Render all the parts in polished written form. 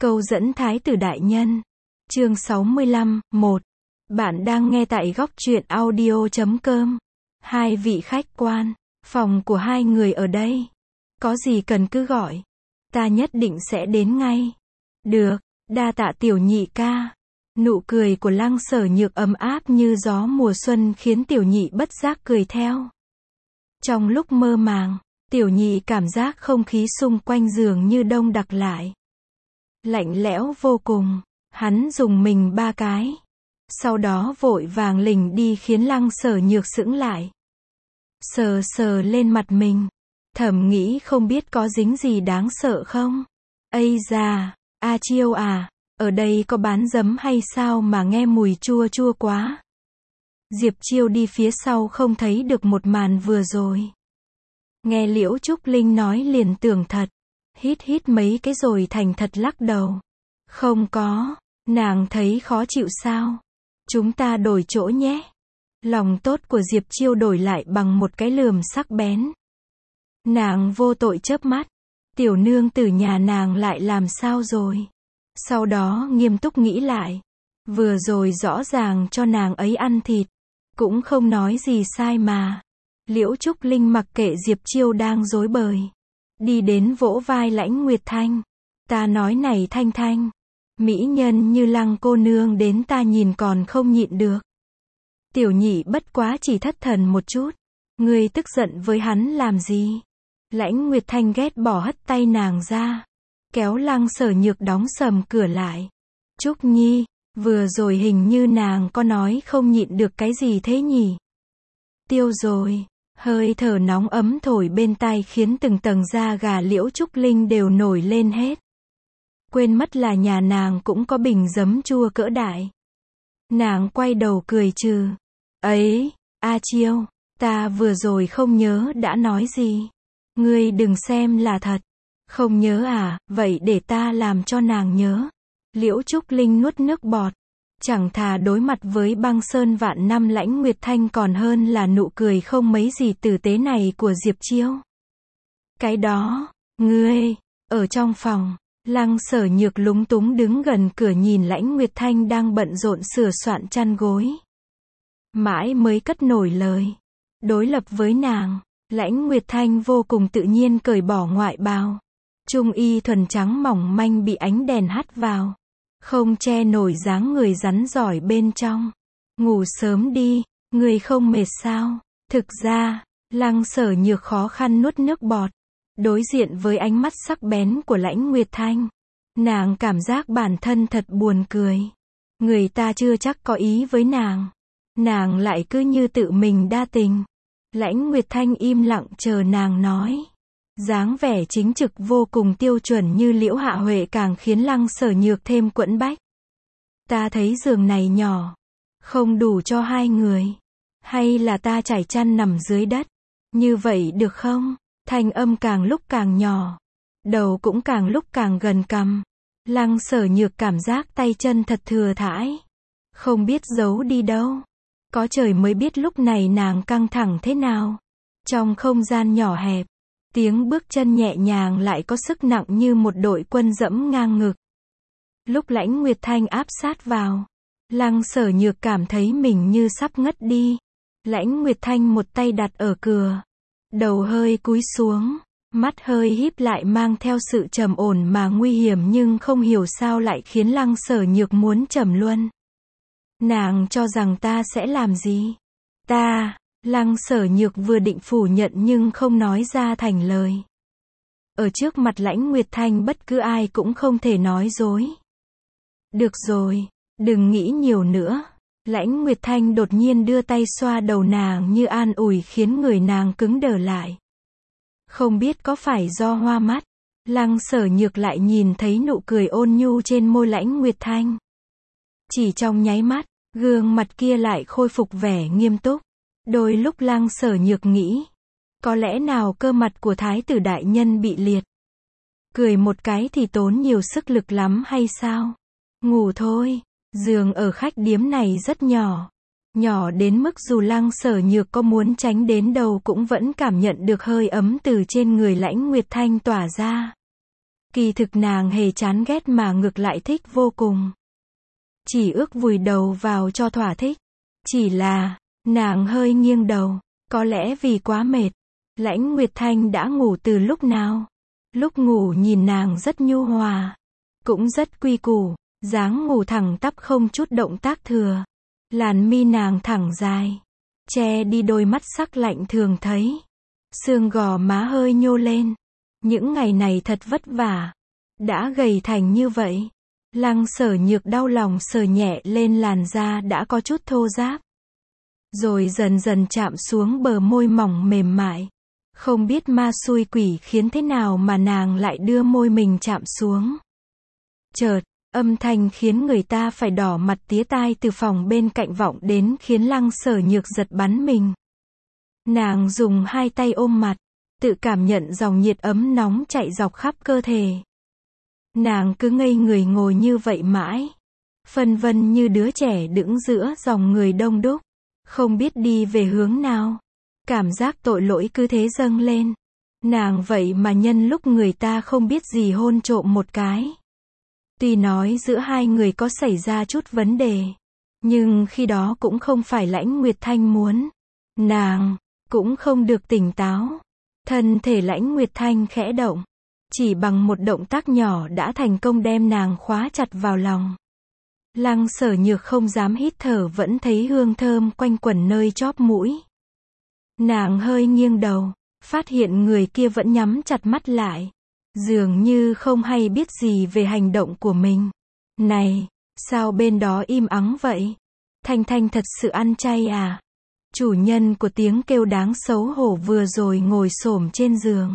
Câu dẫn thái tử đại nhân. Chương 65, 1. Bạn đang nghe tại góc truyện audio.com. Hai vị khách quan, phòng của hai người ở đây. Có gì cần cứ gọi. Ta nhất định sẽ đến ngay. Được, đa tạ tiểu nhị ca. Nụ cười của Lăng Sở Nhược ấm áp như gió mùa xuân khiến tiểu nhị bất giác cười theo. Trong lúc mơ màng, tiểu nhị cảm giác không khí xung quanh giường như đông đặc lại. Lạnh lẽo vô cùng, hắn dùng mình 3 cái. Sau đó vội vàng lỉnh đi khiến Lăng Sở Nhược sững lại. Sờ sờ lên mặt mình, thầm nghĩ không biết có dính gì đáng sợ không. Ây da, A Chiêu à, ở đây có bán giấm hay sao mà nghe mùi chua chua quá. Diệp Chiêu đi phía sau không thấy được một màn vừa rồi. Nghe Liễu Trúc Linh nói liền tưởng thật. Hít hít mấy cái rồi thành thật lắc đầu. Không có, nàng thấy khó chịu sao? Chúng ta đổi chỗ nhé. Lòng tốt của Diệp Chiêu đổi lại bằng một cái lườm sắc bén. Nàng vô tội chớp mắt. Tiểu nương tử nhà nàng lại làm sao rồi? Sau đó nghiêm túc nghĩ lại. Vừa rồi rõ ràng cho nàng ấy ăn thịt. Cũng không nói gì sai mà. Liễu Trúc Linh mặc kệ Diệp Chiêu đang rối bời. Đi đến vỗ vai Lãnh Nguyệt Thanh. Ta nói này Thanh Thanh. Mỹ nhân như Lăng cô nương đến ta nhìn còn không nhịn được. Tiểu nhị bất quá chỉ thất thần một chút. Ngươi tức giận với hắn làm gì? Lãnh Nguyệt Thanh ghét bỏ hất tay nàng ra. Kéo Lăng Sở Nhược đóng sầm cửa lại. Trúc Nhi, vừa rồi hình như nàng có nói không nhịn được cái gì thế nhỉ? Tiêu rồi. Hơi thở nóng ấm thổi bên tai khiến từng tầng da gà Liễu Trúc Linh đều nổi lên hết. Quên mất là nhà nàng cũng có bình giấm chua cỡ đại. Nàng quay đầu cười trừ. Ấy, A Chiêu, ta vừa rồi không nhớ đã nói gì. Ngươi đừng xem là thật. Không nhớ à, vậy để ta làm cho nàng nhớ. Liễu Trúc Linh nuốt nước bọt. Chẳng thà đối mặt với băng sơn vạn năm Lãnh Nguyệt Thanh còn hơn là nụ cười không mấy gì tử tế này của Diệp Chiêu. Cái đó, ngươi, ở trong phòng, Lăng Sở Nhược lúng túng đứng gần cửa nhìn Lãnh Nguyệt Thanh đang bận rộn sửa soạn chăn gối. Mãi mới cất nổi lời. Đối lập với nàng, Lãnh Nguyệt Thanh vô cùng tự nhiên cởi bỏ ngoại bào. Trung y thuần trắng mỏng manh bị ánh đèn hắt vào. Không che nổi dáng người rắn giỏi bên trong. Ngủ sớm đi, người không mệt sao? Thực ra, Lăng Sở Nhược khó khăn nuốt nước bọt. Đối diện với ánh mắt sắc bén của Lãnh Nguyệt Thanh. Nàng cảm giác bản thân thật buồn cười. Người ta chưa chắc có ý với nàng. Nàng lại cứ như tự mình đa tình. Lãnh Nguyệt Thanh im lặng chờ nàng nói. Dáng vẻ chính trực vô cùng tiêu chuẩn như Liễu Hạ Huệ càng khiến Lăng Sở Nhược thêm quẫn bách. Ta thấy giường này nhỏ, không đủ cho hai người. Hay là ta trải chăn nằm dưới đất. Như vậy được không? Thanh âm càng lúc càng nhỏ. Đầu cũng càng lúc càng gần cằm. Lăng Sở Nhược cảm giác tay chân thật thừa thãi. Không biết giấu đi đâu. Có trời mới biết lúc này nàng căng thẳng thế nào. Trong không gian nhỏ hẹp. Tiếng bước chân nhẹ nhàng lại có sức nặng như một đội quân dẫm ngang ngực. Lúc Lãnh Nguyệt Thanh áp sát vào, Lăng Sở Nhược cảm thấy mình như sắp ngất đi. Lãnh Nguyệt Thanh một tay đặt ở cửa, đầu hơi cúi xuống, mắt hơi híp lại mang theo sự trầm ổn mà nguy hiểm nhưng không hiểu sao lại khiến Lăng Sở Nhược muốn trầm luân. Nàng cho rằng ta sẽ làm gì? Ta... Lăng Sở Nhược vừa định phủ nhận nhưng không nói ra thành lời. Ở trước mặt Lãnh Nguyệt Thanh bất cứ ai cũng không thể nói dối. Được rồi, đừng nghĩ nhiều nữa. Lãnh Nguyệt Thanh đột nhiên đưa tay xoa đầu nàng như an ủi khiến người nàng cứng đờ lại. Không biết có phải do hoa mắt, Lăng Sở Nhược lại nhìn thấy nụ cười ôn nhu trên môi Lãnh Nguyệt Thanh. Chỉ trong nháy mắt, gương mặt kia lại khôi phục vẻ nghiêm túc. Đôi lúc Lăng Sở Nhược nghĩ, có lẽ nào cơ mặt của thái tử đại nhân bị liệt. Cười một cái thì tốn nhiều sức lực lắm hay sao? Ngủ thôi, giường ở khách điếm này rất nhỏ. Nhỏ đến mức dù Lăng Sở Nhược có muốn tránh đến đâu cũng vẫn cảm nhận được hơi ấm từ trên người Lãnh Nguyệt Thanh tỏa ra. Kỳ thực nàng hề chán ghét mà ngược lại thích vô cùng. Chỉ ước vùi đầu vào cho thỏa thích. Chỉ là, nàng hơi nghiêng đầu, có lẽ vì quá mệt. Lãnh Nguyệt Thanh đã ngủ từ lúc nào? Lúc ngủ nhìn nàng rất nhu hòa, cũng rất quy củ, dáng ngủ thẳng tắp không chút động tác thừa. Làn mi nàng thẳng dài, che đi đôi mắt sắc lạnh thường thấy. Xương gò má hơi nhô lên. Những ngày này thật vất vả. Đã gầy thành như vậy. Lăng Sở Nhược đau lòng sờ nhẹ lên làn da đã có chút thô ráp. Rồi dần dần chạm xuống bờ môi mỏng mềm mại. Không biết ma xui quỷ khiến thế nào mà nàng lại đưa môi mình chạm xuống. Chợt, âm thanh khiến người ta phải đỏ mặt tía tai từ phòng bên cạnh vọng đến khiến Lăng Sở Nhược giật bắn mình. Nàng dùng hai tay ôm mặt, tự cảm nhận dòng nhiệt ấm nóng chạy dọc khắp cơ thể. Nàng cứ ngây người ngồi như vậy mãi, phân vân như đứa trẻ đứng giữa dòng người đông đúc, không biết đi về hướng nào. Cảm giác tội lỗi cứ thế dâng lên. Nàng vậy mà nhân lúc người ta không biết gì hôn trộm một cái. Tuy nói giữa hai người có xảy ra chút vấn đề, nhưng khi đó cũng không phải Lãnh Nguyệt Thanh muốn. Nàng cũng không được tỉnh táo. Thân thể Lãnh Nguyệt Thanh khẽ động, chỉ bằng một động tác nhỏ đã thành công đem nàng khóa chặt vào lòng. Lăng Sở Nhược không dám hít thở vẫn thấy hương thơm quanh quẩn nơi chóp mũi. Nàng hơi nghiêng đầu, phát hiện người kia vẫn nhắm chặt mắt lại. Dường như không hay biết gì về hành động của mình. Này, sao bên đó im ắng vậy? Thanh Thanh thật sự ăn chay à? Chủ nhân của tiếng kêu đáng xấu hổ vừa rồi ngồi xổm trên giường.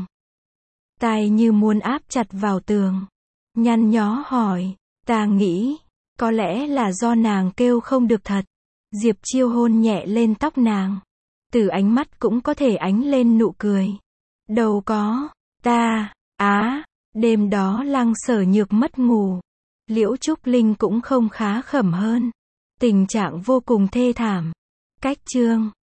Tai như muốn áp chặt vào tường. Nhăn nhó hỏi, ta nghĩ, có lẽ là do nàng kêu không được thật. Diệp Chiêu hôn nhẹ lên tóc nàng. Từ ánh mắt cũng có thể ánh lên nụ cười. Đâu có, ta, đêm đó Lăng Sở Nhược mất ngủ. Liễu Trúc Linh cũng không khá khẩm hơn. Tình trạng vô cùng thê thảm. Cách chương